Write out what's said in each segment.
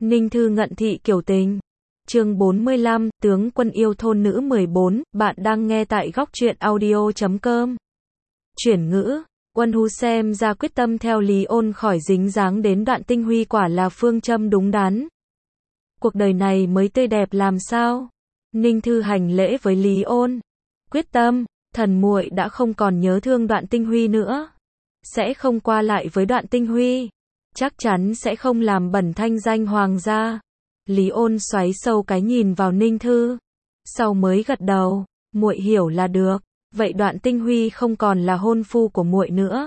Ninh Thư ngận thị kiểu tình. Chương 45, tướng quân yêu thôn nữ 14, bạn đang nghe tại góc truyện audio.com. Chuyển ngữ, Quân Hu xem ra quyết tâm theo Lý Ôn khỏi dính dáng đến Đoạn Tinh Huy quả là phương châm đúng đắn. Cuộc đời này mới tươi đẹp làm sao? Ninh Thư hành lễ với Lý Ôn. Quyết tâm, thần muội đã không còn nhớ thương Đoạn Tinh Huy nữa. Sẽ không qua lại với Đoạn Tinh Huy. Chắc chắn sẽ không làm bẩn thanh danh hoàng gia. Lý Ôn xoáy sâu cái nhìn vào Ninh Thư. Sau mới gật đầu, muội hiểu là được. Vậy Đoạn Tinh Huy không còn là hôn phu của muội nữa.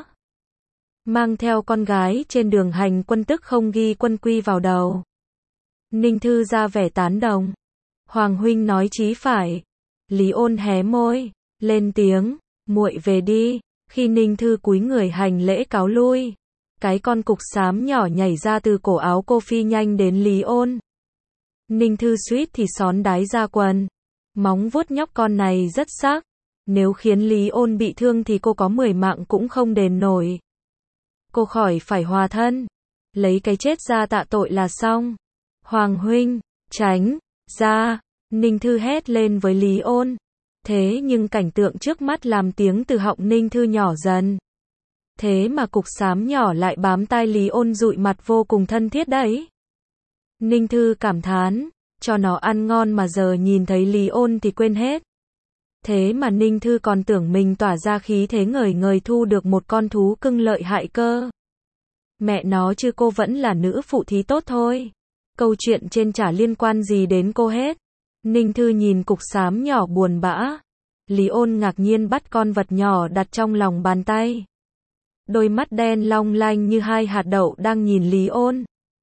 Mang theo con gái trên đường hành quân tức không ghi quân quy vào đầu. Ninh Thư ra vẻ tán đồng. Hoàng huynh nói chí phải. Lý Ôn hé môi, lên tiếng, muội về đi. Khi Ninh Thư cúi người hành lễ cáo lui, cái con cục xám nhỏ nhảy ra từ cổ áo cô phi nhanh đến Lý Ôn. Ninh Thư suýt thì xón đái ra quần. Móng vuốt nhóc con này rất sắc. Nếu khiến Lý Ôn bị thương thì cô có 10 mạng cũng không đền nổi. Cô khỏi phải hòa thân. Lấy cái chết ra tạ tội là xong. Hoàng huynh, tránh ra. Ninh Thư hét lên với Lý Ôn. Thế nhưng cảnh tượng trước mắt làm tiếng từ họng Ninh Thư nhỏ dần. Thế mà cục xám nhỏ lại bám tai Lý Ôn dụi mặt vô cùng thân thiết đấy. Ninh Thư cảm thán, cho nó ăn ngon mà giờ nhìn thấy Lý Ôn thì quên hết. Thế mà Ninh Thư còn tưởng mình tỏa ra khí thế ngời ngời thu được một con thú cưng lợi hại cơ. Mẹ nó chứ cô vẫn là nữ phụ thí tốt thôi. Câu chuyện trên chả liên quan gì đến cô hết. Ninh Thư nhìn cục xám nhỏ buồn bã. Lý Ôn ngạc nhiên bắt con vật nhỏ đặt trong lòng bàn tay. Đôi mắt đen long lanh như hai hạt đậu đang nhìn Lý Ôn.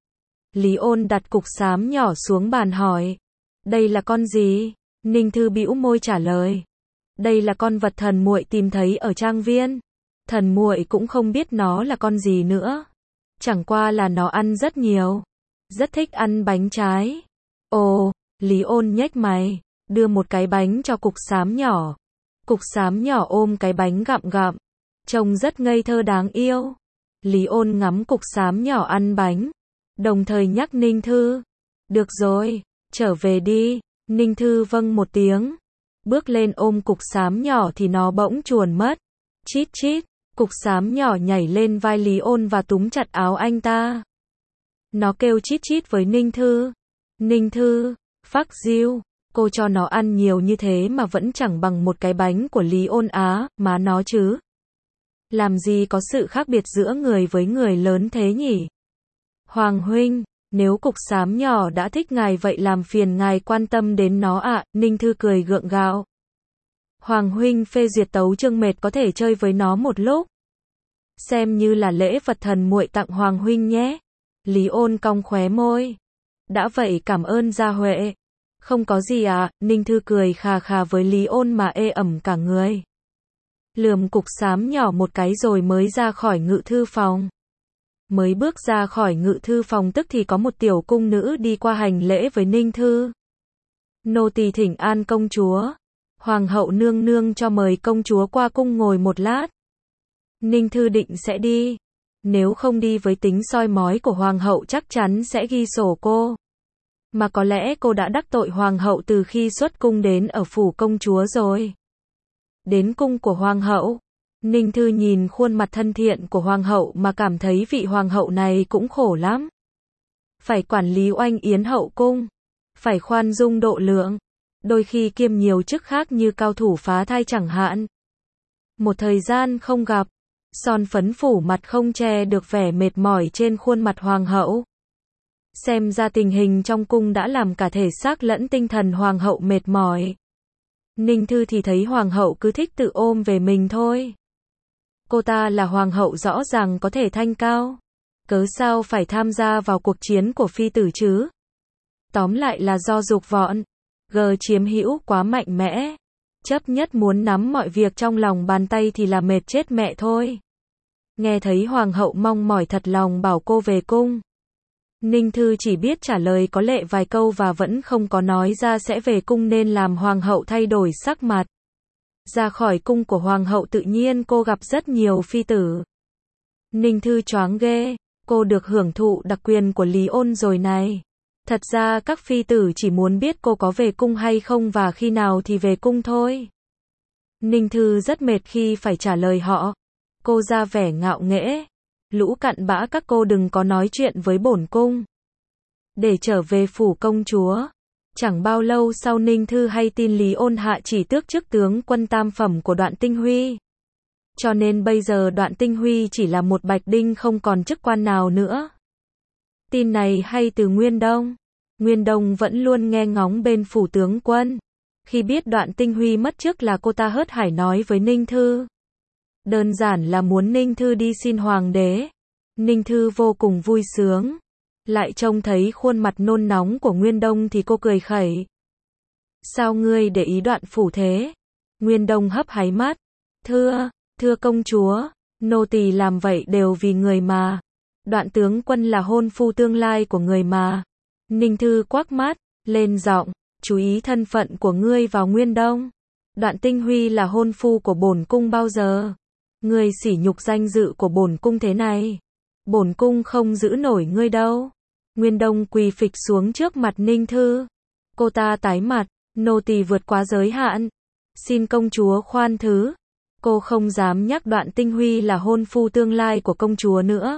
Lý Ôn đặt cục xám nhỏ xuống bàn hỏi. Đây là con gì? Ninh Thư bĩu môi trả lời. Đây là con vật thần muội tìm thấy ở trang viên. Thần muội cũng không biết nó là con gì nữa. Chẳng qua là nó ăn rất nhiều. Rất thích ăn bánh trái. Ồ, Lý Ôn nhếch mày, đưa một cái bánh cho cục xám nhỏ. Cục xám nhỏ ôm cái bánh gặm gặm. Trông rất ngây thơ đáng yêu. Lý Ôn ngắm cục xám nhỏ ăn bánh. Đồng thời nhắc Ninh Thư. Được rồi, trở về đi. Ninh Thư vâng một tiếng. Bước lên ôm cục xám nhỏ thì nó bỗng chuồn mất. Chít chít, cục xám nhỏ nhảy lên vai Lý Ôn và túm chặt áo anh ta. Nó kêu chít chít với Ninh Thư. Ninh Thư, phắc diêu, cô cho nó ăn nhiều như thế mà vẫn chẳng bằng một cái bánh của Lý Ôn á, má nó chứ. Làm gì có sự khác biệt giữa người với người lớn thế nhỉ? Hoàng huynh, nếu cục xám nhỏ đã thích ngài vậy làm phiền ngài quan tâm đến nó ạ. Ninh Thư cười gượng gạo. Hoàng huynh phê duyệt tấu chương mệt có thể chơi với nó một lúc. Xem như là lễ vật thần muội tặng Hoàng huynh nhé. Lý Ôn cong khóe môi. Đã vậy cảm ơn gia huệ. Không có gì ạ. Ninh Thư cười khà khà với Lý Ôn mà ê ẩm cả người. Lườm cục xám nhỏ một cái rồi mới ra khỏi ngự thư phòng. Mới bước ra khỏi ngự thư phòng tức thì có một tiểu cung nữ đi qua hành lễ với Ninh Thư. Nô tỳ thỉnh an công chúa. Hoàng hậu nương nương cho mời công chúa qua cung ngồi một lát. Ninh Thư định sẽ đi. Nếu không đi với tính soi mói của hoàng hậu chắc chắn sẽ ghi sổ cô. Mà có lẽ cô đã đắc tội hoàng hậu từ khi xuất cung đến ở phủ công chúa rồi. Đến cung của hoàng hậu. Ninh Thư nhìn khuôn mặt thân thiện của hoàng hậu mà cảm thấy vị hoàng hậu này cũng khổ lắm. Phải quản lý oanh yến hậu cung. Phải khoan dung độ lượng. Đôi khi kiêm nhiều chức khác như cao thủ phá thai chẳng hạn. Một thời gian không gặp. Son phấn phủ mặt không che được vẻ mệt mỏi trên khuôn mặt hoàng hậu. Xem ra tình hình trong cung đã làm cả thể xác lẫn tinh thần hoàng hậu mệt mỏi. Ninh Thư thì thấy hoàng hậu cứ thích tự ôm về mình thôi. Cô ta là hoàng hậu rõ ràng có thể thanh cao. Cớ sao phải tham gia vào cuộc chiến của phi tử chứ? Tóm lại là do dục vọng. Chiếm hữu quá mạnh mẽ. Chấp nhất muốn nắm mọi việc trong lòng bàn tay thì là mệt chết mẹ thôi. Nghe thấy hoàng hậu mong mỏi thật lòng bảo cô về cung. Ninh Thư chỉ biết trả lời có lệ vài câu và vẫn không có nói ra sẽ về cung nên làm hoàng hậu thay đổi sắc mặt. Ra khỏi cung của hoàng hậu tự nhiên cô gặp rất nhiều phi tử. Ninh Thư choáng ghê, cô được hưởng thụ đặc quyền của Lý Ôn rồi này. Thật ra các phi tử chỉ muốn biết cô có về cung hay không và khi nào thì về cung thôi. Ninh Thư rất mệt khi phải trả lời họ. Cô ra vẻ ngạo nghễ. Lũ cặn bã các cô đừng có nói chuyện với bổn cung. Để trở về phủ công chúa. Chẳng bao lâu sau Ninh Thư hay tin Lý Ôn Hạ chỉ tước chức tướng quân tam phẩm của Đoạn Tinh Huy. Cho nên bây giờ Đoạn Tinh Huy chỉ là một bạch đinh không còn chức quan nào nữa. Tin này hay từ Nguyên Đông. Nguyên Đông vẫn luôn nghe ngóng bên phủ tướng quân. Khi biết Đoạn Tinh Huy mất chức là cô ta hớt hải nói với Ninh Thư. Đơn giản là muốn Ninh Thư đi xin hoàng đế. Ninh Thư vô cùng vui sướng. Lại trông thấy khuôn mặt nôn nóng của Nguyên Đông thì cô cười khẩy. Sao ngươi để ý Đoạn phủ thế? Nguyên Đông hấp háy mắt. Thưa công chúa, nô tỳ làm vậy đều vì người mà. Đoạn tướng quân là hôn phu tương lai của người mà. Ninh Thư quắc mắt, lên giọng, chú ý thân phận của ngươi vào Nguyên Đông. Đoạn Tinh Huy là hôn phu của bổn cung bao giờ? Ngươi sỉ nhục danh dự của bổn cung thế này. Bổn cung không giữ nổi ngươi đâu. Nguyên Đông quỳ phịch xuống trước mặt Ninh Thư. Cô ta tái mặt, nô tỳ vượt quá giới hạn. Xin công chúa khoan thứ. Cô không dám nhắc Đoạn Tinh Huy là hôn phu tương lai của công chúa nữa.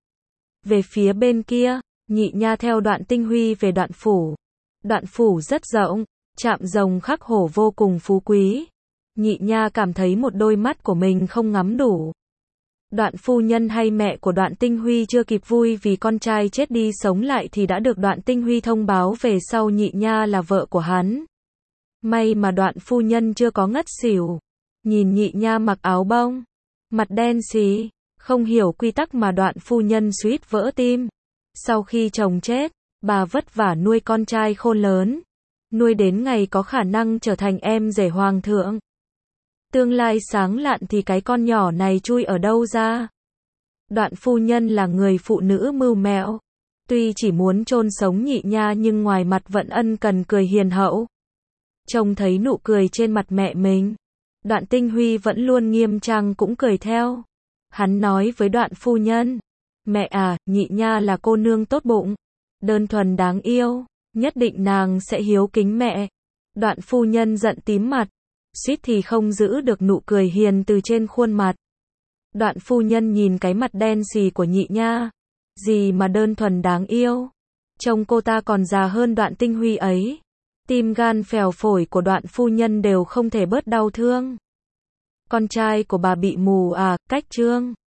Về phía bên kia, Nhị Nha theo Đoạn Tinh Huy về Đoạn phủ. Đoạn phủ rất rộng, chạm rồng khắc hổ vô cùng phú quý. Nhị Nha cảm thấy một đôi mắt của mình không ngắm đủ. Đoạn phu nhân hay mẹ của Đoạn Tinh Huy chưa kịp vui vì con trai chết đi sống lại thì đã được Đoạn Tinh Huy thông báo về sau Nhị Nha là vợ của hắn. May mà Đoạn phu nhân chưa có ngất xỉu. Nhìn Nhị Nha mặc áo bông, mặt đen xì, không hiểu quy tắc mà Đoạn phu nhân suýt vỡ tim. Sau khi chồng chết, bà vất vả nuôi con trai khôn lớn, nuôi đến ngày có khả năng trở thành em rể hoàng thượng. Tương lai sáng lạn thì cái con nhỏ này chui ở đâu ra? Đoạn phu nhân là người phụ nữ mưu mẹo, tuy chỉ muốn chôn sống Nhị Nha nhưng ngoài mặt vẫn ân cần cười hiền hậu. Trông thấy nụ cười trên mặt mẹ mình, Đoạn Tinh Huy vẫn luôn nghiêm trang cũng cười theo. Hắn nói với Đoạn phu nhân, mẹ à, Nhị Nha là cô nương tốt bụng, đơn thuần đáng yêu, nhất định nàng sẽ hiếu kính mẹ. Đoạn phu nhân giận tím mặt, suýt thì không giữ được nụ cười hiền từ trên khuôn mặt. Đoạn phu nhân nhìn cái mặt đen xì của Nhị Nha, gì mà đơn thuần đáng yêu, trông cô ta còn già hơn Đoạn Tinh Huy ấy. Tim gan phèo phổi của Đoạn phu nhân đều không thể bớt đau thương. Con trai của bà bị mù à, cách trương.